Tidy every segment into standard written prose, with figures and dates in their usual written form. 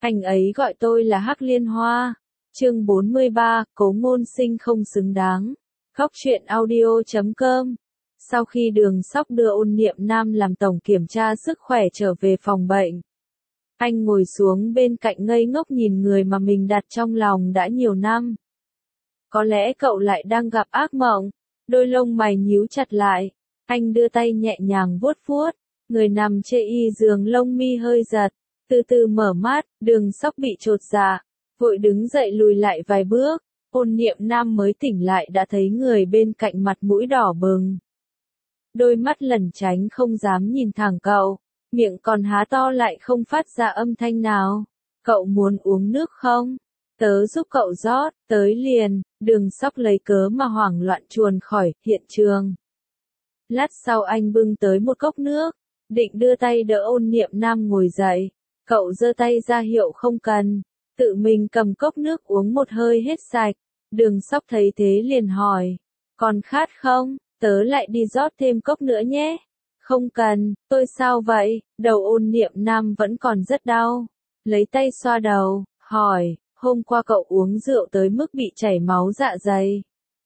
Anh ấy gọi tôi là Hắc Liên Hoa. Chương 43, Cố Ngôn Sinh không xứng đáng. Góc truyện audio.com. Sau khi Đường Sóc đưa Ôn Niệm Nam làm tổng kiểm tra sức khỏe trở về phòng bệnh, anh ngồi xuống bên cạnh ngây ngốc nhìn người mà mình đặt trong lòng đã nhiều năm. Có lẽ cậu lại đang gặp ác mộng. Đôi lông mày nhíu chặt lại, anh đưa tay nhẹ nhàng vuốt vuốt, người nằm chê y giường lông mi hơi giật, từ từ mở mắt. Đường Sóc bị chột dạ, vội đứng dậy lùi lại vài bước. Ôn Niệm Nam mới tỉnh lại đã thấy người bên cạnh mặt mũi đỏ bừng, đôi mắt lẩn tránh không dám nhìn thẳng cậu, miệng còn há to lại không phát ra âm thanh nào. Cậu muốn uống nước không? Tớ giúp cậu rót. Tới liền. Đường Sóc lấy cớ mà hoảng loạn chuồn khỏi hiện trường. Lát sau anh bưng tới một cốc nước, định đưa tay đỡ Ôn Niệm Nam ngồi dậy. Cậu giơ tay ra hiệu không cần, tự mình cầm cốc nước uống một hơi hết sạch. Đường Sóc thấy thế liền hỏi, còn khát không? Tớ lại đi rót thêm cốc nữa nhé. Không cần. Tôi sao vậy? Đầu Ôn Niệm Nam vẫn còn rất đau. Lấy tay xoa đầu, hỏi, hôm qua cậu uống rượu tới mức bị chảy máu dạ dày,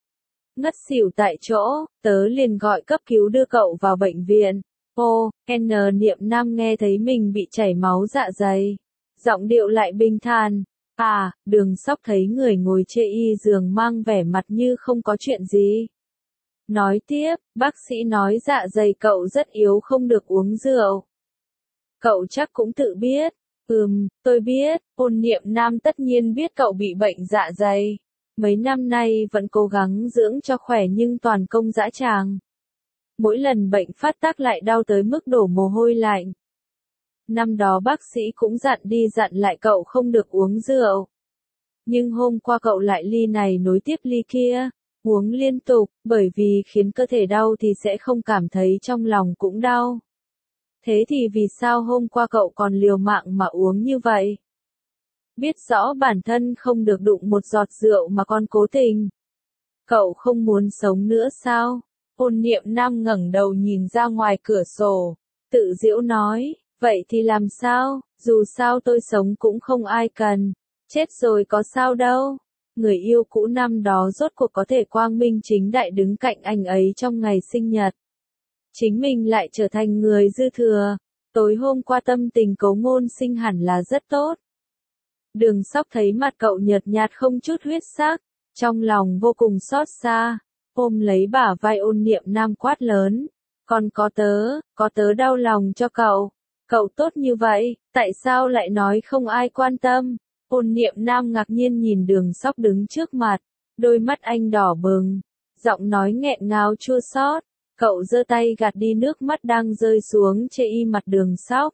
ngất xỉu tại chỗ, tớ liền gọi cấp cứu đưa cậu vào bệnh viện. Ô, Niệm Nam nghe thấy mình bị chảy máu dạ dày, giọng điệu lại bình thản. À, Đường Sóc thấy người ngồi chê y giường mang vẻ mặt như không có chuyện gì. Nói tiếp, bác sĩ nói dạ dày cậu rất yếu không được uống rượu. Cậu chắc cũng tự biết. Tôi biết. Ôn Niệm Nam tất nhiên biết cậu bị bệnh dạ dày. Mấy năm nay vẫn cố gắng dưỡng cho khỏe nhưng toàn công dã tràng. Mỗi lần bệnh phát tác lại đau tới mức đổ mồ hôi lạnh. Năm đó bác sĩ cũng dặn đi dặn lại cậu không được uống rượu. Nhưng hôm qua cậu lại ly này nối tiếp ly kia, uống liên tục, bởi vì khiến cơ thể đau thì sẽ không cảm thấy trong lòng cũng đau. Thế thì vì sao hôm qua cậu còn liều mạng mà uống như vậy? Biết rõ bản thân không được đụng một giọt rượu mà còn cố tình. Cậu không muốn sống nữa sao? Ôn Niệm Nam ngẩng đầu nhìn ra ngoài cửa sổ, tự giễu nói, vậy thì làm sao? Dù sao tôi sống cũng không ai cần, chết rồi có sao đâu. Người yêu cũ năm đó rốt cuộc có thể quang minh chính đại đứng cạnh anh ấy trong ngày sinh nhật. Chính mình lại trở thành người dư thừa. Tối hôm qua tâm tình Cố Ngôn Sinh hẳn là rất tốt. Đường Sóc thấy mặt cậu nhợt nhạt không chút huyết sắc, trong lòng vô cùng xót xa, ôm lấy bả vai Ôn Niệm Nam quát lớn, còn có tớ đau lòng cho cậu. Cậu tốt như vậy, tại sao lại nói không ai quan tâm? Ôn Niệm Nam ngạc nhiên nhìn Đường Sóc đứng trước mặt, đôi mắt anh đỏ bừng, giọng nói nghẹn ngào chua xót. Cậu giơ tay gạt đi nước mắt đang rơi xuống chê y mặt Đường Sóc.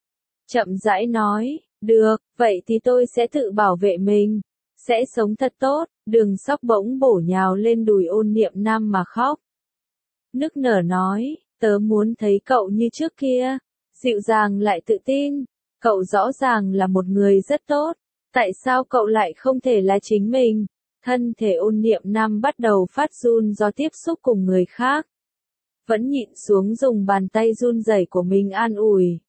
Chậm rãi nói, được, vậy thì tôi sẽ tự bảo vệ mình, sẽ sống thật tốt. Đường Sóc bỗng bổ nhào lên đùi Ôn Niệm Nam mà khóc. Nức nở nói, tớ muốn thấy cậu như trước kia, dịu dàng lại tự tin. Cậu rõ ràng là một người rất tốt, tại sao cậu lại không thể là chính mình? Thân thể Ôn Niệm Nam bắt đầu phát run do tiếp xúc cùng người khác. Vẫn nhịn xuống dùng bàn tay run rẩy của mình an ủi.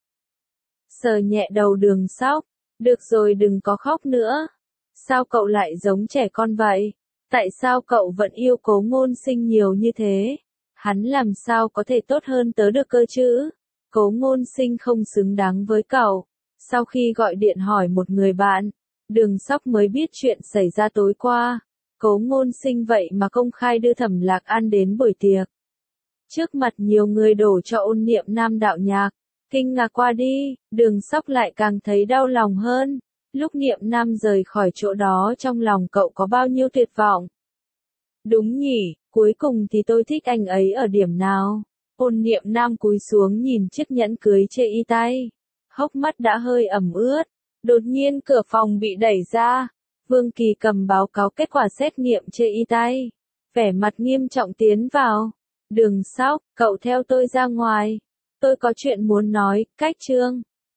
Sờ nhẹ đầu Đường Sóc, được rồi đừng có khóc nữa. Sao cậu lại giống trẻ con vậy? Tại sao cậu vẫn yêu Cố Ngôn Sinh nhiều như thế? Hắn làm sao có thể tốt hơn tớ được cơ chứ? Cố Ngôn Sinh không xứng đáng với cậu. Sau khi gọi điện hỏi một người bạn, Đường Sóc mới biết chuyện xảy ra tối qua. Cố Ngôn Sinh vậy mà công khai đưa Thẩm Lạc An đến buổi tiệc. Trước mặt nhiều người đổ cho Ôn Niệm Nam đạo nhạc. Kinh ngạc qua đi, Đường Sóc lại càng thấy đau lòng hơn. Lúc Niệm Nam rời khỏi chỗ đó trong lòng cậu có bao nhiêu tuyệt vọng. Đúng nhỉ, cuối cùng thì tôi thích anh ấy ở điểm nào? Ôn Niệm Nam cúi xuống nhìn chiếc nhẫn cưới chê y tay. Hốc mắt đã hơi ẩm ướt. Đột nhiên cửa phòng bị đẩy ra. Vương Kỳ cầm báo cáo kết quả xét nghiệm chê y tay, vẻ mặt nghiêm trọng tiến vào. Đường Sóc, cậu theo tôi ra ngoài. Tôi có chuyện muốn nói. Cách chương.